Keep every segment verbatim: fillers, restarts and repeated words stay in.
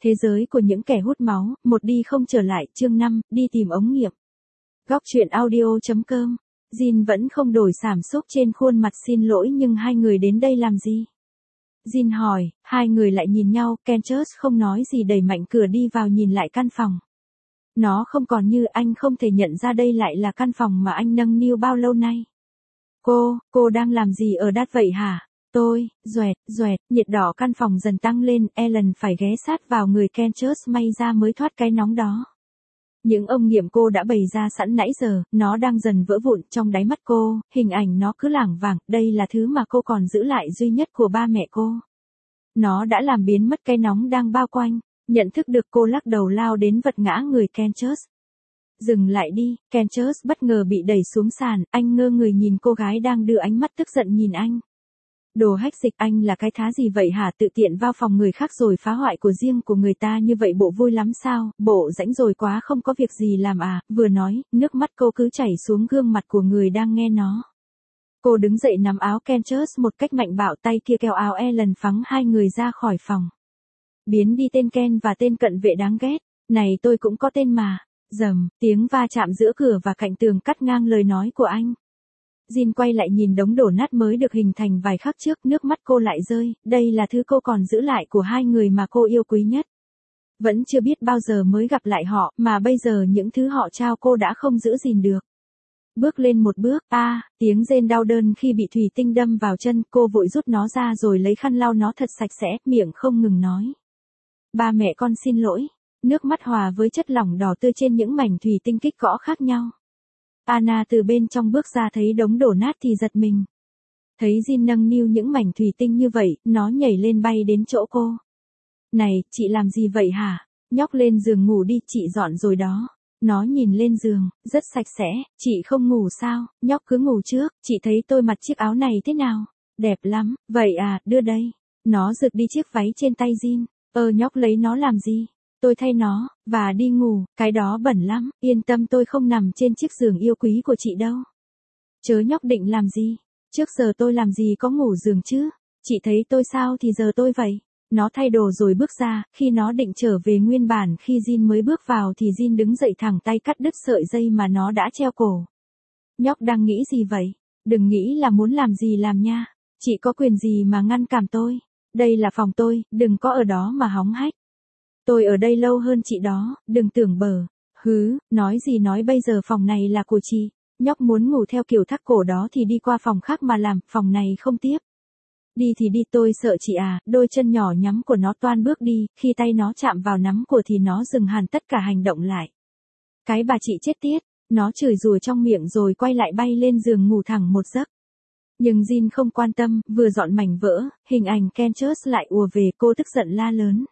Thế giới của những kẻ hút máu, một đi không trở lại, chương năm, đi tìm ống nghiệm. Góc truyện audio chấm com. Jin vẫn không đổi cảm xúc trên khuôn mặt xin lỗi nhưng hai người đến đây làm gì? Jin hỏi, hai người lại nhìn nhau, Kenchus không nói gì đẩy mạnh cửa đi vào nhìn lại căn phòng. Nó không còn như anh không thể nhận ra đây lại là căn phòng mà anh nâng niu bao lâu nay. Cô, cô đang làm gì ở đát vậy hả? Tôi, doẹt, doẹt, nhiệt đỏ căn phòng dần tăng lên, Ellen phải ghé sát vào người Kenchus may ra mới thoát cái nóng đó. Những ông nghiệm cô đã bày ra sẵn nãy giờ, nó đang dần vỡ vụn trong đáy mắt cô, hình ảnh nó cứ lảng vảng, đây là thứ mà cô còn giữ lại duy nhất của ba mẹ cô. Nó đã làm biến mất cái nóng đang bao quanh, nhận thức được cô lắc đầu lao đến vật ngã người Kenchus. Dừng lại đi, Kenchus bất ngờ bị đẩy xuống sàn, anh ngơ người nhìn cô gái đang đưa ánh mắt tức giận nhìn anh. Đồ hách dịch, anh là cái thá gì vậy hả, tự tiện vào phòng người khác rồi phá hoại của riêng của người ta như vậy bộ vui lắm sao, bộ rãnh rồi quá không có việc gì làm à, vừa nói, nước mắt cô cứ chảy xuống gương mặt của người đang nghe nó. Cô đứng dậy nắm áo Kenchus một cách mạnh bạo, tay kia kéo áo Ellen phắng hai người ra khỏi phòng. Biến đi tên Ken và tên cận vệ đáng ghét, này tôi cũng có tên mà, rầm, tiếng va chạm giữa cửa và cạnh tường cắt ngang lời nói của anh. Jin quay lại nhìn đống đổ nát mới được hình thành vài khắc trước, nước mắt cô lại rơi, đây là thứ cô còn giữ lại của hai người mà cô yêu quý nhất. Vẫn chưa biết bao giờ mới gặp lại họ, mà bây giờ những thứ họ trao cô đã không giữ gìn được. Bước lên một bước, a, à, tiếng rên đau đớn khi bị thủy tinh đâm vào chân, cô vội rút nó ra rồi lấy khăn lau nó thật sạch sẽ, miệng không ngừng nói. Ba mẹ con xin lỗi, nước mắt hòa với chất lỏng đỏ tươi trên những mảnh thủy tinh kích gõ khác nhau. Anna từ bên trong bước ra thấy đống đổ nát thì giật mình. Thấy Jin nâng niu những mảnh thủy tinh như vậy, nó nhảy lên bay đến chỗ cô. Này, chị làm gì vậy hả? Nhóc lên giường ngủ đi, chị dọn rồi đó. Nó nhìn lên giường, rất sạch sẽ, chị không ngủ sao, nhóc cứ ngủ trước, chị thấy tôi mặc chiếc áo này thế nào? Đẹp lắm, vậy à, đưa đây. Nó giật đi chiếc váy trên tay Jin, ơ nhóc lấy nó làm gì? Tôi thay nó, và đi ngủ, cái đó bẩn lắm, yên tâm tôi không nằm trên chiếc giường yêu quý của chị đâu. Chớ nhóc định làm gì? Trước giờ tôi làm gì có ngủ giường chứ? Chị thấy tôi sao thì giờ tôi vậy. Nó thay đồ rồi bước ra, khi nó định trở về nguyên bản khi Jin mới bước vào thì Jin đứng dậy thẳng tay cắt đứt sợi dây mà nó đã treo cổ. Nhóc đang nghĩ gì vậy? Đừng nghĩ là muốn làm gì làm nha. Chị có quyền gì mà ngăn cản tôi? Đây là phòng tôi, đừng có ở đó mà hóng hách. Tôi ở đây lâu hơn chị đó, đừng tưởng bở. Hứ, nói gì nói bây giờ phòng này là của chị. Nhóc muốn ngủ theo kiểu thắt cổ đó thì đi qua phòng khác mà làm, phòng này không tiếp. Đi thì đi, tôi sợ chị à, đôi chân nhỏ nhắm của nó toan bước đi, khi tay nó chạm vào nắm của thì nó dừng hẳn tất cả hành động lại. Cái bà chị chết tiết, nó chửi rủa trong miệng rồi quay lại bay lên giường ngủ thẳng một giấc. Nhưng Jin không quan tâm, vừa dọn mảnh vỡ, hình ảnh Kenchus lại ùa về, cô tức giận la lớn.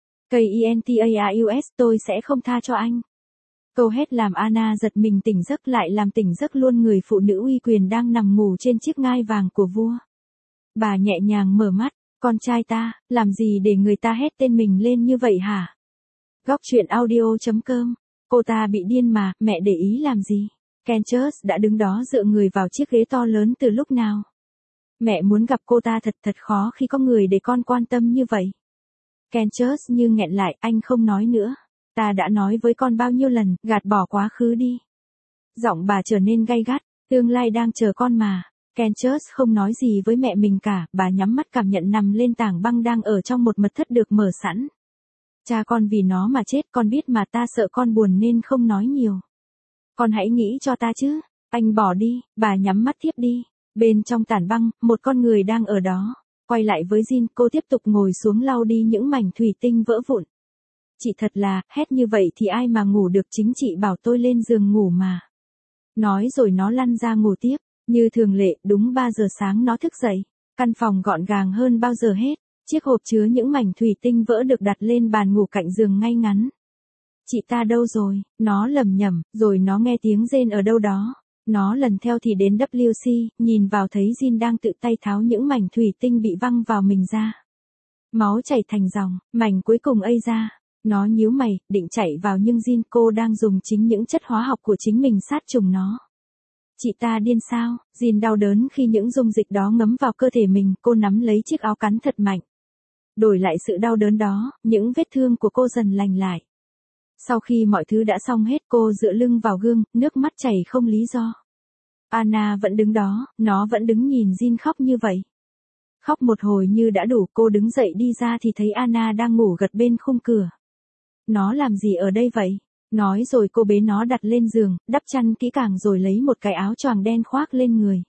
Kentaus, tôi sẽ không tha cho anh. Câu hét làm Anna giật mình tỉnh giấc, lại làm tỉnh giấc luôn người phụ nữ uy quyền đang nằm ngủ trên chiếc ngai vàng của vua. Bà nhẹ nhàng mở mắt, con trai ta, làm gì để người ta hét tên mình lên như vậy hả? Góc truyện audio chấm com, cô ta bị điên mà, mẹ để ý làm gì? Kenchus đã đứng đó dựa người vào chiếc ghế to lớn từ lúc nào? Mẹ muốn gặp cô ta thật thật khó khi có người để con quan tâm như vậy. Kenchus như nghẹn lại, anh không nói nữa. Ta đã nói với con bao nhiêu lần, gạt bỏ quá khứ đi. Giọng bà trở nên gay gắt, tương lai đang chờ con mà. Kenchus không nói gì với mẹ mình cả, bà nhắm mắt cảm nhận nằm lên tảng băng đang ở trong một mật thất được mở sẵn. Cha con vì nó mà chết, con biết mà, ta sợ con buồn nên không nói nhiều. Con hãy nghĩ cho ta chứ, anh bỏ đi, bà nhắm mắt thiếp đi. Bên trong tảng băng, một con người đang ở đó. Quay lại với Jin, cô tiếp tục ngồi xuống lau đi những mảnh thủy tinh vỡ vụn. Chị thật là, hét như vậy thì ai mà ngủ được, chính chị bảo tôi lên giường ngủ mà. Nói rồi nó lăn ra ngủ tiếp, như thường lệ, đúng ba giờ sáng nó thức dậy. Căn phòng gọn gàng hơn bao giờ hết, chiếc hộp chứa những mảnh thủy tinh vỡ được đặt lên bàn ngủ cạnh giường ngay ngắn. Chị ta đâu rồi, nó lầm nhầm, rồi nó nghe tiếng rên ở đâu đó. Nó lần theo thì đến vê kép xê, nhìn vào thấy Jin đang tự tay tháo những mảnh thủy tinh bị văng vào mình ra. Máu chảy thành dòng, mảnh cuối cùng ây ra. Nó nhíu mày, định chạy vào nhưng Jin, cô đang dùng chính những chất hóa học của chính mình sát trùng nó. Chị ta điên sao? Jin đau đớn khi những dung dịch đó ngấm vào cơ thể mình, cô nắm lấy chiếc áo cắn thật mạnh. Đổi lại sự đau đớn đó, những vết thương của cô dần lành lại. Sau khi mọi thứ đã xong hết, cô dựa lưng vào gương, nước mắt chảy không lý do. Anna vẫn đứng đó, nó vẫn đứng nhìn Jin khóc như vậy. Khóc một hồi như đã đủ, cô đứng dậy đi ra thì thấy Anna đang ngủ gật bên khung cửa. Nó làm gì ở đây vậy? Nói rồi cô bế nó đặt lên giường, đắp chăn kỹ càng rồi lấy một cái áo choàng đen khoác lên người.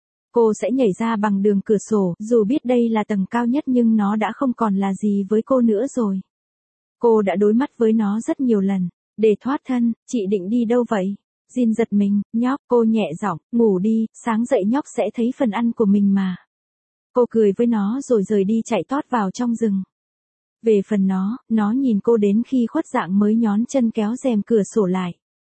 Cô sẽ nhảy ra bằng đường cửa sổ, dù biết đây là tầng cao nhất nhưng nó đã không còn là gì với cô nữa rồi. Cô đã đối mắt với nó rất nhiều lần. Để thoát thân, chị định đi đâu vậy? Jin giật mình, nhóc, cô nhẹ giọng, ngủ đi, sáng dậy nhóc sẽ thấy phần ăn của mình mà. Cô cười với nó rồi rời đi chạy tót vào trong rừng. Về phần nó, nó nhìn cô đến khi khuất dạng mới nhón chân kéo rèm cửa sổ lại.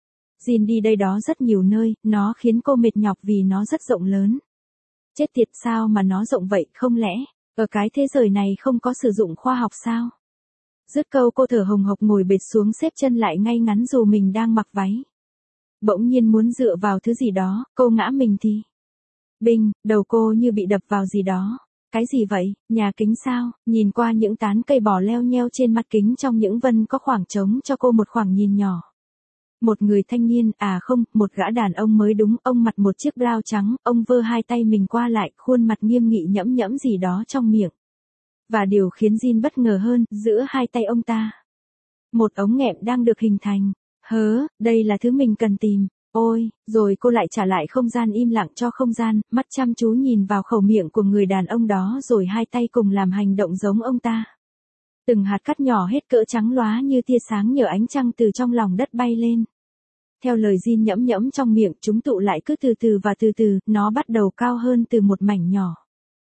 Jin đi đây đó rất nhiều nơi, nó khiến cô mệt nhọc vì nó rất rộng lớn. Chết tiệt, sao mà nó rộng vậy, không lẽ, ở cái thế giới này không có sử dụng khoa học sao? Dứt câu cô thở hồng hộc ngồi bệt xuống xếp chân lại ngay ngắn dù mình đang mặc váy. Bỗng nhiên muốn dựa vào thứ gì đó, cô ngã mình thì. Binh, đầu cô như bị đập vào gì đó. Cái gì vậy, nhà kính sao? Nhìn qua những tán cây bò leo nheo trên mặt kính trong những vân có khoảng trống cho cô một khoảng nhìn nhỏ. Một người thanh niên, à không, một gã đàn ông mới đúng, ông mặc một chiếc blouses trắng, ông vơ hai tay mình qua lại, khuôn mặt nghiêm nghị nhẫm nhẫm gì đó trong miệng. Và điều khiến Jin bất ngờ hơn, giữa hai tay ông ta, một ống nghẹm đang được hình thành. Hớ, đây là thứ mình cần tìm. Ôi, rồi cô lại trả lại không gian im lặng cho không gian, mắt chăm chú nhìn vào khẩu miệng của người đàn ông đó rồi hai tay cùng làm hành động giống ông ta. Từng hạt cát nhỏ hết cỡ trắng lóa như tia sáng nhờ ánh trăng từ trong lòng đất bay lên. Theo lời Jin nhẫm nhẫm trong miệng, chúng tụ lại cứ từ từ và từ từ, nó bắt đầu cao hơn từ một mảnh nhỏ.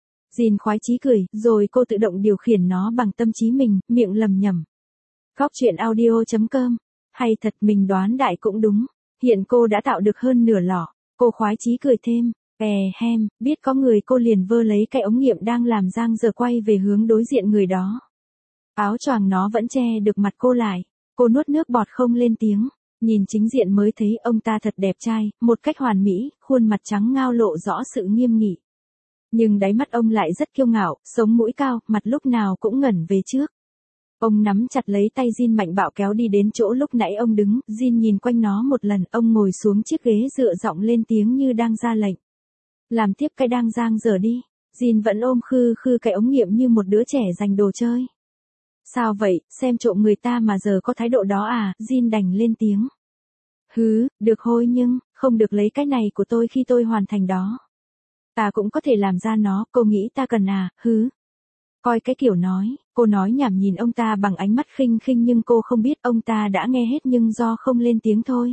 Jin khoái chí cười, rồi cô tự động điều khiển nó bằng tâm trí mình, miệng lầm nhầm. Góc truyện audio chấm com. Hay thật, mình đoán đại cũng đúng. Hiện cô đã tạo được hơn nửa lọ. Cô khoái chí cười thêm. Bè hem, biết có người cô liền vơ lấy cái ống nghiệm đang làm giang dở quay về hướng đối diện người đó. Áo choàng nó vẫn che được mặt cô lại. Cô nuốt nước bọt không lên tiếng. Nhìn chính diện mới thấy ông ta thật đẹp trai, một cách hoàn mỹ, khuôn mặt trắng ngao lộ rõ sự nghiêm nghị. Nhưng đáy mắt ông lại rất kiêu ngạo, sống mũi cao, mặt lúc nào cũng ngẩng về trước. Ông nắm chặt lấy tay Jin mạnh bạo kéo đi đến chỗ lúc nãy ông đứng, Jin nhìn quanh nó một lần, ông ngồi xuống chiếc ghế dựa giọng lên tiếng như đang ra lệnh. Làm tiếp cái đang giang dở đi. Jin vẫn ôm khư khư cái ống nghiệm như một đứa trẻ giành đồ chơi. Sao vậy, xem trộm người ta mà giờ có thái độ đó à, Jin đành lên tiếng. Hứ, được thôi nhưng, không được lấy cái này của tôi khi tôi hoàn thành đó. Ta cũng có thể làm ra nó, cô nghĩ ta cần à, hứ. Coi cái kiểu nói, cô nói nhảm nhìn ông ta bằng ánh mắt khinh khinh nhưng cô không biết ông ta đã nghe hết nhưng do không lên tiếng thôi.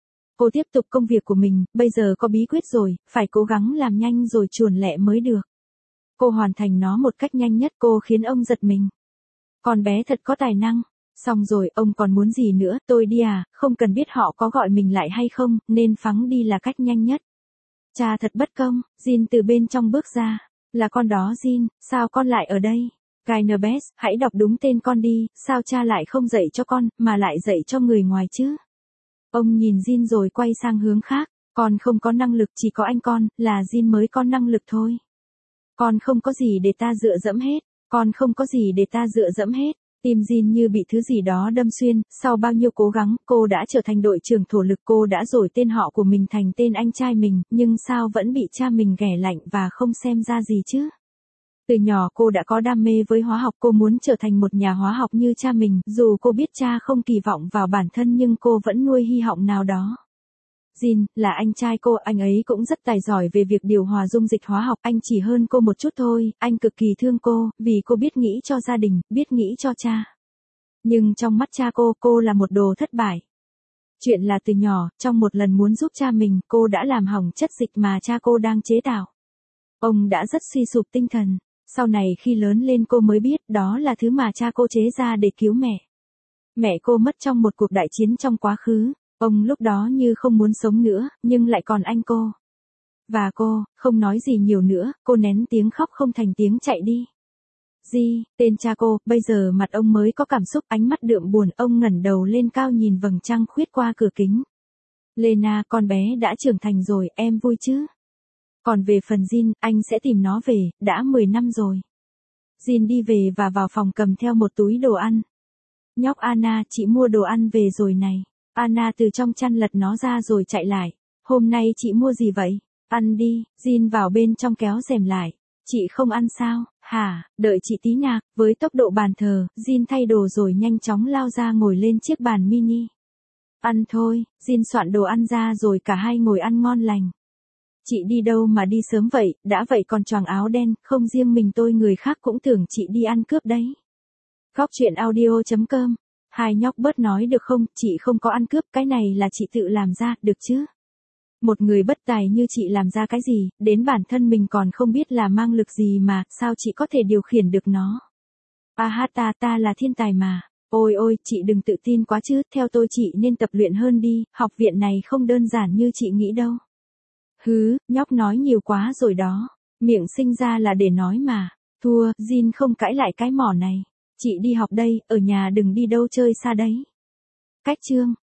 Cô tiếp tục công việc của mình, bây giờ có bí quyết rồi, phải cố gắng làm nhanh rồi chuồn lẹ mới được. Cô hoàn thành nó một cách nhanh nhất, cô khiến ông giật mình. Con bé thật có tài năng. Xong rồi, ông còn muốn gì nữa, tôi đi à, không cần biết họ có gọi mình lại hay không, nên phắng đi là cách nhanh nhất. Cha thật bất công, Jin từ bên trong bước ra. Là con đó Jin, sao con lại ở đây? Gainabes, hãy đọc đúng tên con đi, sao cha lại không dạy cho con, mà lại dạy cho người ngoài chứ? Ông nhìn Jin rồi quay sang hướng khác, con không có năng lực, chỉ có anh con, là Jin mới có năng lực thôi. Con không có gì để ta dựa dẫm hết, con không có gì để ta dựa dẫm hết. Tim Jin như bị thứ gì đó đâm xuyên, sau bao nhiêu cố gắng, cô đã trở thành đội trưởng thổ lực, cô đã đổi tên họ của mình thành tên anh trai mình, nhưng sao vẫn bị cha mình ghẻ lạnh và không xem ra gì chứ? Từ nhỏ cô đã có đam mê với hóa học, cô muốn trở thành một nhà hóa học như cha mình, dù cô biết cha không kỳ vọng vào bản thân nhưng cô vẫn nuôi hy vọng nào đó. Jin, là anh trai cô, anh ấy cũng rất tài giỏi về việc điều hòa dung dịch hóa học, anh chỉ hơn cô một chút thôi, anh cực kỳ thương cô, vì cô biết nghĩ cho gia đình, biết nghĩ cho cha. Nhưng trong mắt cha cô, cô là một đồ thất bại. Chuyện là từ nhỏ, trong một lần muốn giúp cha mình, cô đã làm hỏng chất dịch mà cha cô đang chế tạo. Ông đã rất suy sụp tinh thần, sau này khi lớn lên cô mới biết đó là thứ mà cha cô chế ra để cứu mẹ. Mẹ cô mất trong một cuộc đại chiến trong quá khứ. Ông lúc đó như không muốn sống nữa, nhưng lại còn anh cô. Và cô, không nói gì nhiều nữa, cô nén tiếng khóc không thành tiếng chạy đi. Di, tên cha cô, bây giờ mặt ông mới có cảm xúc, ánh mắt đượm buồn, ông ngẩng đầu lên cao nhìn vầng trăng khuyết qua cửa kính. Lena, con bé đã trưởng thành rồi, em vui chứ? Còn về phần Jin, anh sẽ tìm nó về, đã mười năm rồi. Jin đi về và vào phòng cầm theo một túi đồ ăn. Nhóc Anna, chị mua đồ ăn về rồi này. Anna từ trong chăn lật nó ra rồi chạy lại. Hôm nay chị mua gì vậy? Ăn đi, Jin vào bên trong kéo rèm lại. Chị không ăn sao? Hả, đợi chị tí nào. Với tốc độ bàn thờ, Jin thay đồ rồi nhanh chóng lao ra ngồi lên chiếc bàn mini. Ăn thôi, Jin soạn đồ ăn ra rồi cả hai ngồi ăn ngon lành. Chị đi đâu mà đi sớm vậy, đã vậy còn choàng áo đen, không riêng mình tôi người khác cũng tưởng chị đi ăn cướp đấy. Góc chuyện audio chấm com. Hai nhóc bớt nói được không, chị không có ăn cướp, cái này là chị tự làm ra, được chứ? Một người bất tài như chị làm ra cái gì, đến bản thân mình còn không biết là mang lực gì mà, sao chị có thể điều khiển được nó? À ha, ta ta là thiên tài mà. Ôi ôi, chị đừng tự tin quá chứ, theo tôi chị nên tập luyện hơn đi, học viện này không đơn giản như chị nghĩ đâu. Hứ, nhóc nói nhiều quá rồi đó, miệng sinh ra là để nói mà. Thua, Jin không cãi lại cái mỏ này. Chị đi học đây, ở nhà đừng đi đâu chơi xa đấy. Cách chương.